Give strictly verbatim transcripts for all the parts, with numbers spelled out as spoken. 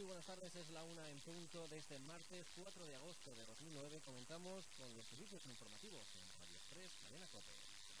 buenas tardes, es la una en punto de este martes cuatro de agosto de dos mil nueve. Comenzamos con los servicios informativos en Radio Express, Cadena COPE.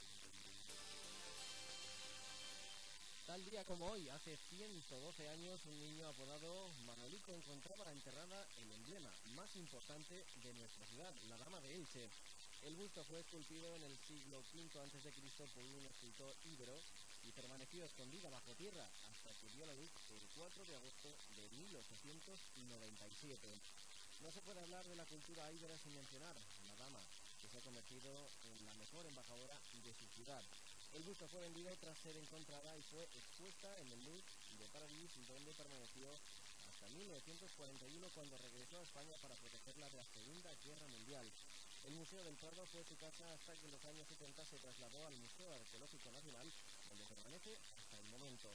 Tal día como hoy, hace ciento doce años, un niño apodado Manuelito encontraba enterrada el emblema más importante de nuestra ciudad, la Dama de Elche. El busto fue esculpido en el siglo quinto antes de Cristo por un escultor íbero y permaneció escondida bajo tierra hasta que dio la luz el cuatro de agosto de mil ochocientos noventa y siete. No se puede hablar de la cultura íbera sin mencionar a la dama, que se ha convertido en la mejor embajadora de su ciudad. El busto fue vendido tras ser encontrada y fue expuesta en el Louvre de París, donde permaneció hasta mil novecientos cuarenta y uno, cuando regresó a España para protegerla de la Segunda Guerra Mundial. El Museo del Prado fue su casa hasta que en los años setenta se trasladó al Museo Arqueológico Nacional, donde permanece hasta el momento.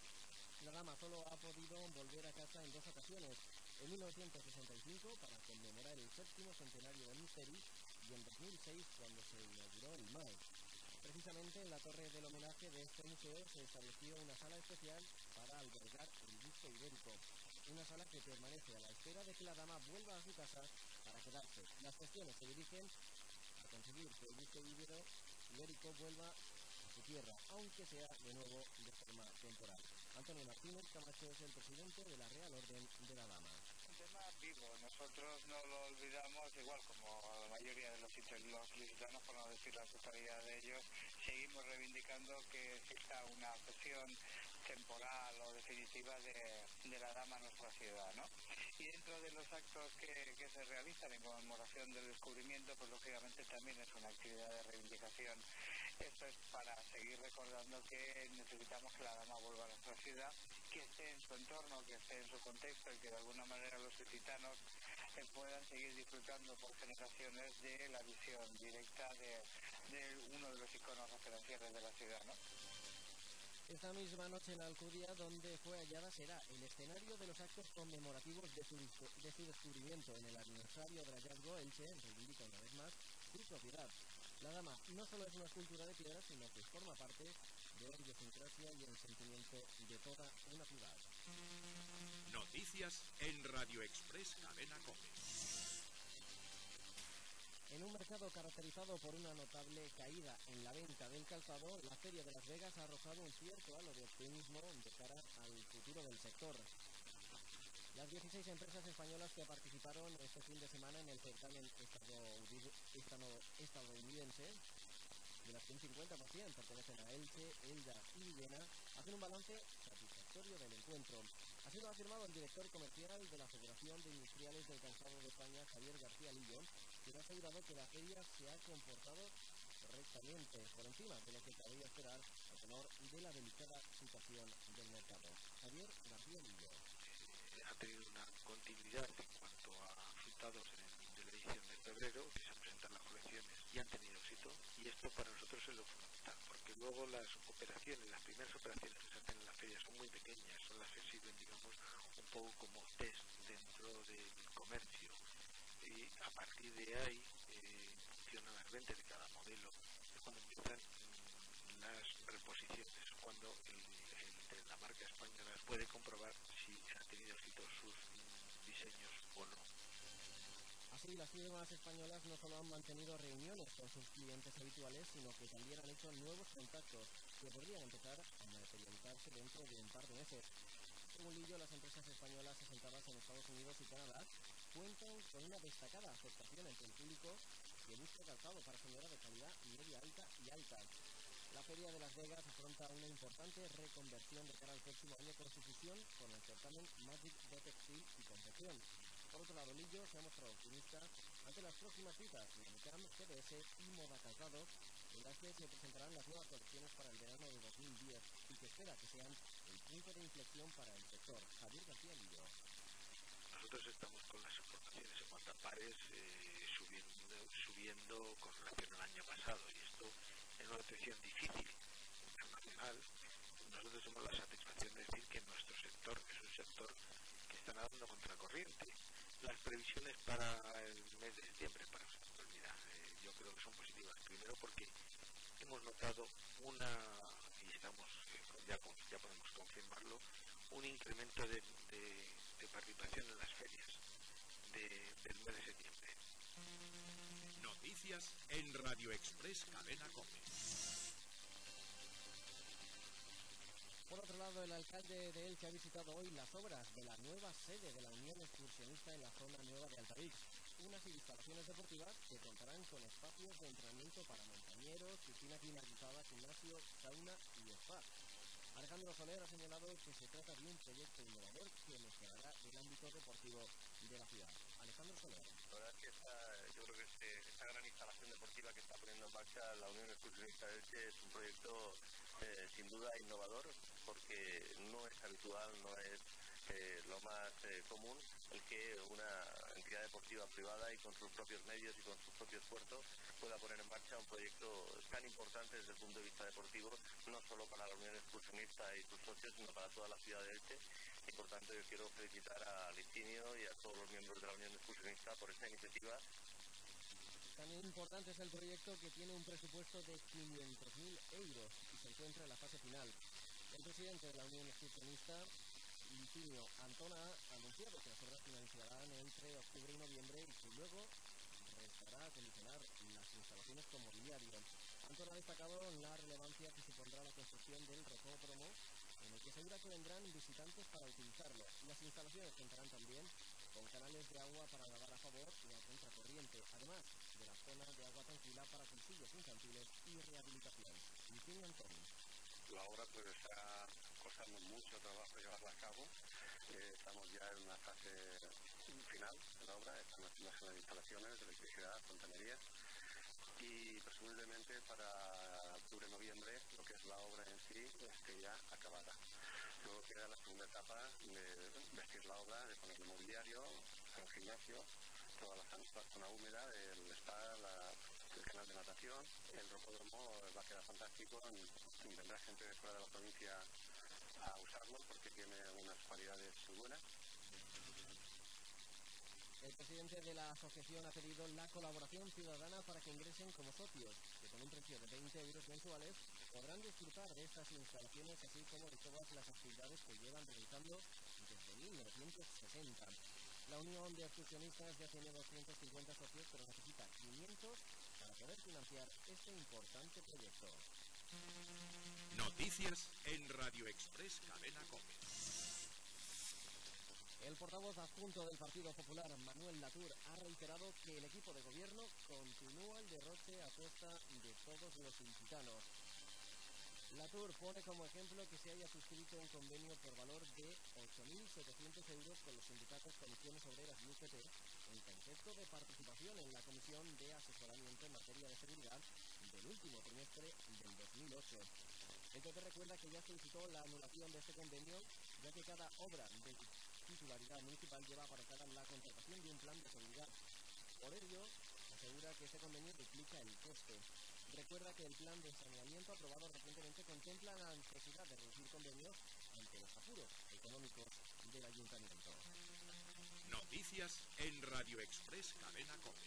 La dama solo ha podido volver a casa en dos ocasiones, en mil novecientos sesenta y cinco para conmemorar el séptimo centenario del Misteri y en dos mil seis cuando se inauguró el M A E. Precisamente en la torre del homenaje de este museo se estableció una sala especial para albergar el busto ibérico, una sala que permanece a la espera de que la dama vuelva a su casa para quedarse. Las gestiones se dirigen a conseguir que el busto ibero, ibérico vuelva a su tierra, aunque sea de nuevo de forma temporal. Antonio Martínez Camacho es el presidente de la Real Orden de la Dama. Un tema vivo, nosotros no lo olvidamos, igual como la mayoría de los, los licitanos, por no decir la totalidad de ellos, seguimos reivindicando que exista una cesión temporal o definitiva de, de la dama a nuestra ciudad, ¿no? Y dentro de los actos que, que se realizan en conmemoración del descubrimiento, pues lógicamente también es una actividad de reivindicación. Esto es para seguir recordando que necesitamos que la dama vuelva a nuestra ciudad, que esté en su entorno, que esté en su contexto y que de alguna manera los ilicitanos eh, puedan seguir disfrutando por generaciones de la visión directa de, de uno de los iconos referenciales de la ciudad, ¿no? Esta misma noche en la Alcudia, donde fue hallada, será el escenario de los actos conmemorativos de su, de su descubrimiento. En el aniversario del hallazgo, Elche reivindica una vez más su propiedad. La dama no solo es una escultura de piedra, sino que forma parte de la idiosincrasia y el sentimiento de toda una ciudad. Noticias en Radio Express Cadena COPE. En un mercado caracterizado por una notable caída en la venta del calzado, la Feria de Las Vegas ha arrojado un cierto halo de optimismo de cara al futuro del sector. Las dieciséis empresas españolas que participaron este fin de semana en el certamen estadounidense, de las que un cincuenta por ciento pertenecen a Elche, Elda y Villena, hacen un balance satisfactorio del encuentro. Así lo ha afirmado el director comercial de la Federación de Industriales del Calzado de España, Javier García Lillo, que ha asegurado que la feria se ha comportado correctamente, por encima de lo que cabría esperar a tenor de la delicada situación del mercado. Javier García Lillo. Ha tenido una continuidad en cuanto a resultados en, de la edición de febrero, que se han presentado las colecciones y han tenido éxito, y esto para nosotros es lo fundamental, porque luego las operaciones, las primeras operaciones que se hacen en la feria son muy pequeñas, son las que sirven, digamos, un poco como test dentro del comercio, y a partir de ahí, eh, en función a las ventas de cada modelo, es cuando empiezan mmm, las reposiciones, cuando el, el, la marca española puede comprobar si ha tenido éxito sus mmm, diseños o no. Así, las firmas españolas no solo han mantenido reuniones con sus clientes habituales, sino que también han hecho nuevos contactos que podrían empezar a materializarse dentro de un par de meses. Según Lillo, las empresas españolas asentadas en Estados Unidos y Canadá cuentan con una destacada aceptación entre el público que busca calzado para señora de calidad media alta y alta. La Feria de Las Vegas afronta una importante reconversión de cara al próximo año con su fusión con el certamen Magic de Textil y Confección. Por otro lado, Lillo se ha mostrado optimista ante las próximas citas de Unicam, G D S y Moda Calzado, en las que se presentarán las nuevas colecciones para el verano de dos mil diez y que espera que sean el punto de inflexión para el sector. Javier García Lillo. Nosotros estamos con las exportaciones en cuanto a pares eh, subiendo, subiendo con relación al año pasado, y esto es una situación difícil internacional. Nosotros tenemos la satisfacción de decir que nuestro sector es un sector que está nadando contracorriente. Las previsiones para el mes de septiembre, para pues mira, eh, yo creo que son positivas. Primero porque hemos notado una, y estamos eh, ya, ya podemos confirmarlo, un incremento de, de de participación en las ferias de, del mes de septiembre. Noticias en Radio Express Cadena COPE. Por otro lado, el alcalde de Elche ha visitado hoy las obras de la nueva sede de la Unión Excursionista en la zona nueva de Altavix. Unas instalaciones deportivas que contarán con espacios de entrenamiento para montañeros, piscina climatizada, gimnasio, sauna y spa. Alejandro Soler ha señalado que se trata de un proyecto innovador que mejorará el ámbito deportivo de la ciudad. Alejandro Soler. La verdad es que esta, yo creo que este, esta gran instalación deportiva que está poniendo en marcha la Unión Excursionista de Elche es un proyecto eh, sin duda innovador, porque no es habitual, no es eh, lo más eh, común el que una entidad deportiva privada y con sus propios medios y con sus propios puertos pueda poner en marcha un proyecto tan importante desde el punto de vista deportivo, no solo para la Unión Excursionista y sus socios, sino para toda la ciudad de Elche. Y por tanto yo quiero felicitar a Listinio y a todos los miembros de la Unión Excursionista por esta iniciativa. También importante es el proyecto, que tiene un presupuesto de quinientos mil euros y se encuentra en la fase final. El presidente de la Unión Excursionista, Listinio Antona, ha anunciado que las obras finalizarán entre octubre y noviembre y que luego restará acondicionar las instalaciones con mobiliario. Antona ha destacado la relevancia que supondrá la construcción del rocódromo, en el que asegura que vendrán visitantes para utilizarlo. Las instalaciones contarán también con canales de agua para nadar a favor y a contracorriente, además de las zonas de agua tranquila para cursillos infantiles y rehabilitación. Listinio Antona. La obra pues está costando mucho trabajo llevarla a cabo. Eh, estamos ya en una fase final de la obra, están haciendo las instalaciones de electricidad, fontanería, y presumiblemente para octubre-noviembre lo que es la obra en sí esté ya acabada. Luego queda la segunda etapa de vestir la obra, de ponerle mobiliario, el gimnasio, toda la zona húmeda, el spa, la, el canal de natación. El rocódromo va a quedar fantástico, vendrá gente de fuera de la provincia a usarlo porque tiene unas cualidades muy buenas. El presidente de la asociación ha pedido la colaboración ciudadana para que ingresen como socios, que con un precio de veinte euros mensuales podrán disfrutar de estas instalaciones, así como de todas las actividades que llevan realizando desde mil novecientos sesenta. La Unión de Excursionistas ya tiene doscientos cincuenta socios, pero necesita quinientos para poder financiar este importante proyecto. Noticias en Radio Express Cadena COPE. El portavoz adjunto del Partido Popular, Manuel Latour, ha reiterado que el equipo de gobierno continúa el derroche a costa de todos los ilicitanos. Latour pone como ejemplo que se haya suscrito un convenio por valor de ocho mil setecientos euros con los sindicatos Comisiones Obreras y U G T en concepto de participación en la Comisión de Asesoramiento en materia de seguridad del último trimestre del dos mil ocho. El P P recuerda que ya solicitó la anulación de este convenio, ya que cada obra de titularidad municipal lleva aparejada la contratación de un plan de seguridad. Por ello, asegura que este convenio duplica el coste. Recuerda que el plan de saneamiento aprobado recientemente contempla la necesidad de reducir convenios ante los apuros económicos del ayuntamiento. Noticias en Radio Express Cadena COPE.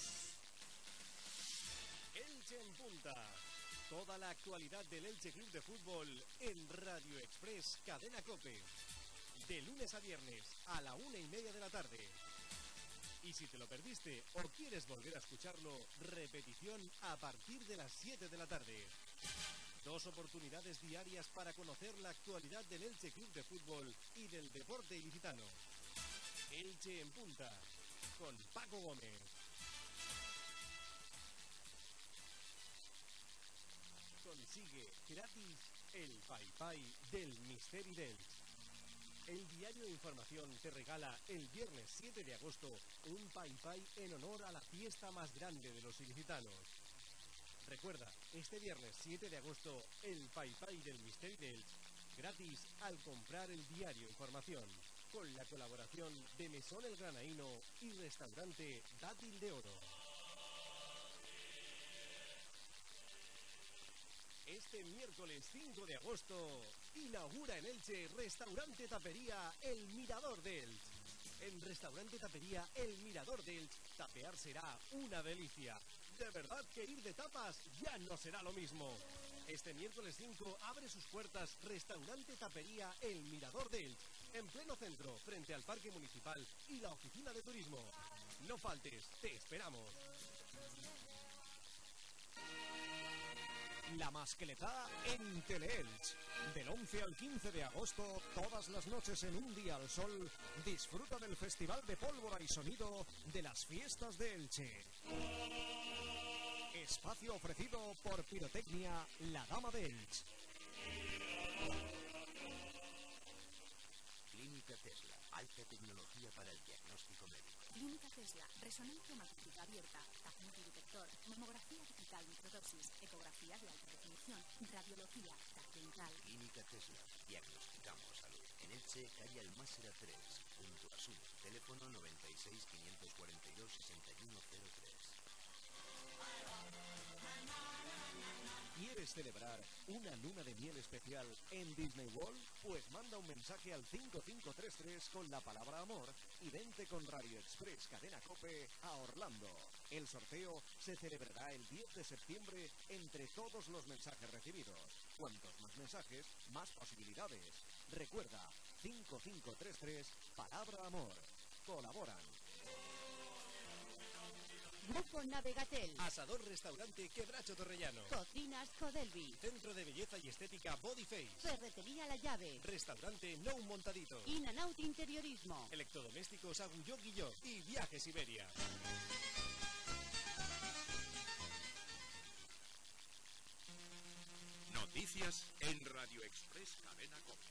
Elche en punta. Toda la actualidad del Elche Club de Fútbol en Radio Express Cadena COPE. De lunes a viernes a la una y media de la tarde. Y si te lo perdiste o quieres volver a escucharlo, repetición a partir de las siete de la tarde. Dos oportunidades diarias para conocer la actualidad del Elche Club de Fútbol y del deporte ilicitano. Elche en punta, con Paco Gómez. Consigue gratis el Pai Pai del Misteri d'Elche. El diario de información te regala el viernes siete de agosto un Pai Pai en honor a la fiesta más grande de los ilicitanos. Recuerda, este viernes siete de agosto, el Pai Pai del Misteri d'Elche, gratis al comprar el diario Información, con la colaboración de Mesón El Granaíno y Restaurante Dátil de Oro. Este miércoles cinco de agosto, inaugura en Elche Restaurante Tapería El Mirador de Elche. En Restaurante Tapería El Mirador de Elche, tapear será una delicia. De verdad que ir de tapas ya no será lo mismo. Este miércoles cinco abre sus puertas Restaurante Tapería El Mirador de Elche, en pleno centro, frente al Parque Municipal y la Oficina de Turismo. No faltes, te esperamos. La Mascletá en Teleelch. Del once al quince de agosto, todas las noches en Un Día al Sol, disfruta del Festival de Pólvora y Sonido de las Fiestas de Elche. Espacio ofrecido por Pirotecnia La Dama de Elche. Clínica Tesla, alta tecnología para el diagnóstico médico. Clínica Tesla, resonancia magnética abierta, T A C multidetector, mamografía digital microdosis, ecografías de alta definición, radiología, T A C dental. Clínica Tesla, diagnosticamos salud. En Elche, calle Almásera tres, junto a Sur, teléfono noventa y seis, quinientos cuarenta y dos, sesenta y uno cero tres. ¿Quieres celebrar una luna de miel especial en Disney World? Pues manda un mensaje al cinco cinco tres tres con la palabra amor y vente con Radio Express Cadena COPE a Orlando. El sorteo se celebrará el diez de septiembre entre todos los mensajes recibidos. Cuantos más mensajes, más posibilidades. Recuerda, cinco cinco tres tres, palabra amor. Colaboran Grupo Navegatel, Asador Restaurante Quebracho Torrellano, Cocinas Codelvi, Centro de Belleza y Estética Bodyface, Ferretería La Llave, Restaurante No Montadito, Inanaut Interiorismo, Electrodomésticos Agulló Guilló y Viajes Iberia. Noticias en Radio Express Cadena COPE.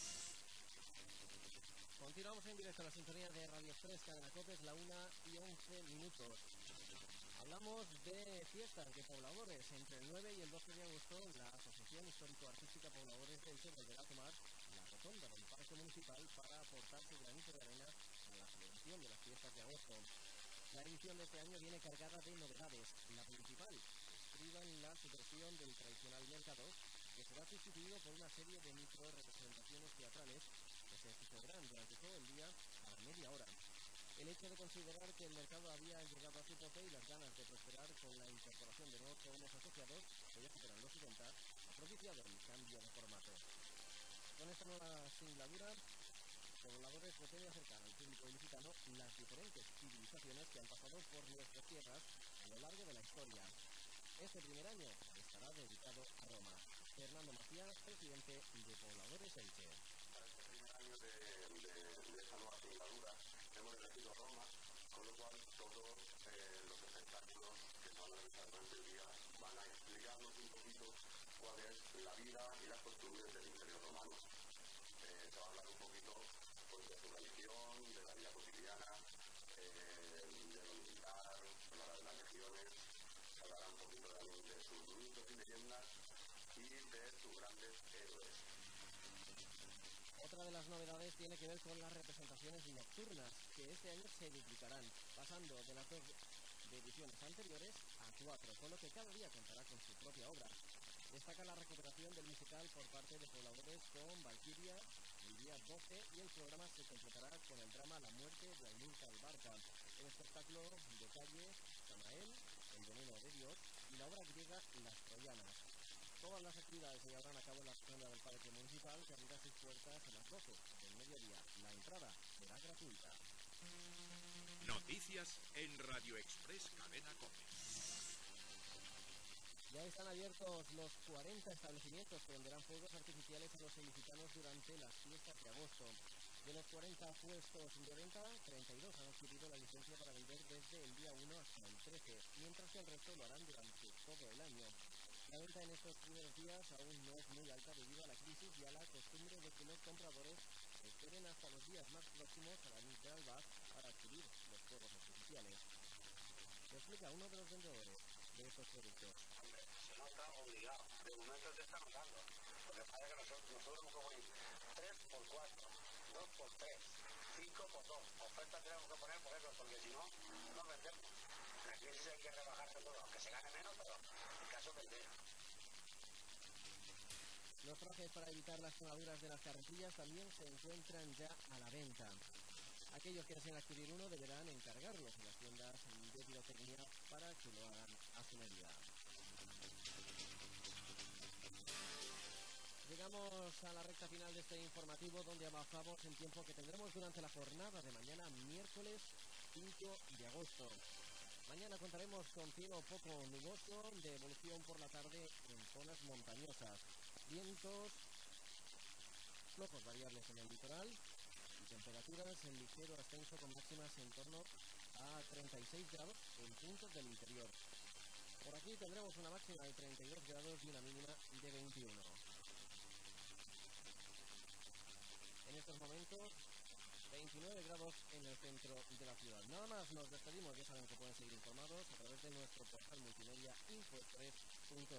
Continuamos en directo a la sintonía de Radio Express Cadena COPE, es la una y once minutos. Hablamos de fiestas de pobladores. Entre el nueve y el doce de agosto, la Asociación Histórico-Artística Pobladores del Elche volverá a tomar la rotonda del Parque Municipal para aportar su granito de arena a la celebración de las fiestas de agosto. La edición de este año viene cargada de novedades. La principal estriba en la supresión del tradicional mercado, que será sustituido por una serie de micro representaciones teatrales que se sucederán durante todo el día a media hora. El hecho de considerar que el mercado había llegado a su tope y las ganas de prosperar con la incorporación de nuevos jóvenes asociados, que ya superan los setenta, ha propiciado el cambio de formato. Con esta nueva singladura, Pobladores pretende acercar al público ilicitano las diferentes civilizaciones que han pasado por nuestras tierras a lo largo de la historia. Este primer año estará dedicado a Roma. Fernando Macías, presidente de Pobladores Elche. Para este primer año de, de, de esta nueva singladura hemos elegido Roma, con lo cual todos eh, los espectáculos que se van a realizar durante el día van a explicarnos un poquito cuál es la vida y las costumbres del Imperio Romano. Eh, se va a hablar un poquito pues, de su religión, de la vida cotidiana, eh, de lo militar, se hablará de las legiones, se hablará un poquito también de sus mitos y leyendas y de sus grandes héroes. Otra de las novedades tiene que ver con las representaciones nocturnas, que este año se duplicarán, pasando de las dos de ediciones anteriores a cuatro, con lo que cada día contará con su propia obra. Destaca la recuperación del musical por parte de Pobladores con Valquiria el día doce y el programa se completará con el drama La muerte de Amílcar Barca, el espectáculo de calle Samael, El veneno de Dios y la obra griega Las Troyanas. Todas las actividades se llevarán a cabo en la zona del Parque Municipal, que abrirá sus puertas a las doce del mediodía. La entrada será gratuita. Noticias en Radio Express Cadena COPE. Ya están abiertos los cuarenta establecimientos que venderán fuegos artificiales a los ilicitanos durante las fiestas de agosto. De los cuarenta puestos de venta, treinta y dos han adquirido la licencia para vender desde el día uno hasta el trece, mientras que el resto lo harán durante todo el año. La venta en estos primeros días aún no es muy alta debido a la crisis y a la costumbre de que los compradores esperen hasta los días más próximos a la Nit de Alba para adquirir los fuegos artificiales. Lo explica uno de los vendedores de estos productos. Hombre, se nota obligado. De momento te está notando. Lo que pasa es que nosotros, nosotros hemos cogido tres por cuatro, dos por tres, cinco por dos. Ofertas tenemos que poner por eso, porque si no, no vendemos. En la crisis hay que rebajarse todo, aunque se gane menos, pero en caso de vender. Los trajes para evitar las quemaduras de las carretillas también se encuentran ya a la venta. Aquellos que deseen adquirir uno deberán encargarlos en las tiendas de pirotecnia para que lo hagan a su medida. Llegamos a la recta final de este informativo, donde avanzamos en tiempo que tendremos durante la jornada de mañana, miércoles cinco de agosto. Mañana contaremos con cielo poco nuboso, de evolución por la tarde en zonas montañosas. Vientos flojos variables en el litoral y temperaturas en ligero ascenso con máximas en torno a treinta y seis grados en puntos del interior. Por aquí tendremos una máxima de treinta y dos grados y una mínima de veintiuno. En estos momentos, veintinueve grados en el centro de la ciudad. Nada más, nos despedimos. Ya saben que pueden seguir informados a través de nuestro portal multimedia info express punto